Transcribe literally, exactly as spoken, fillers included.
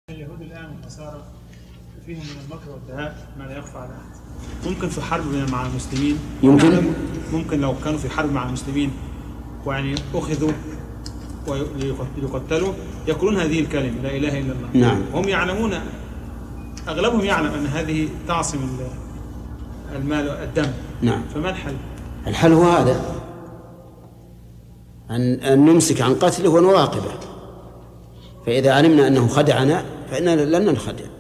اليهود الآن والنصارى فيهم من المكر والدهاء ما لا يخفى على أحد. ممكن في حرب مع المسلمين، يمكن ممكن لو كانوا في حرب مع المسلمين ويعني أخذوا ويقتلوا يقولون هذه الكلمة لا إله إلا الله. نعم. هم يعلمون، أغلبهم يعلم أن هذه تعصم المال والدم. نعم. فما الحل؟ الحل هو هذا، أن نمسك عن قتله ونراقبه، فإذا علمنا أنه خدعنا فإننا لن ننخدع.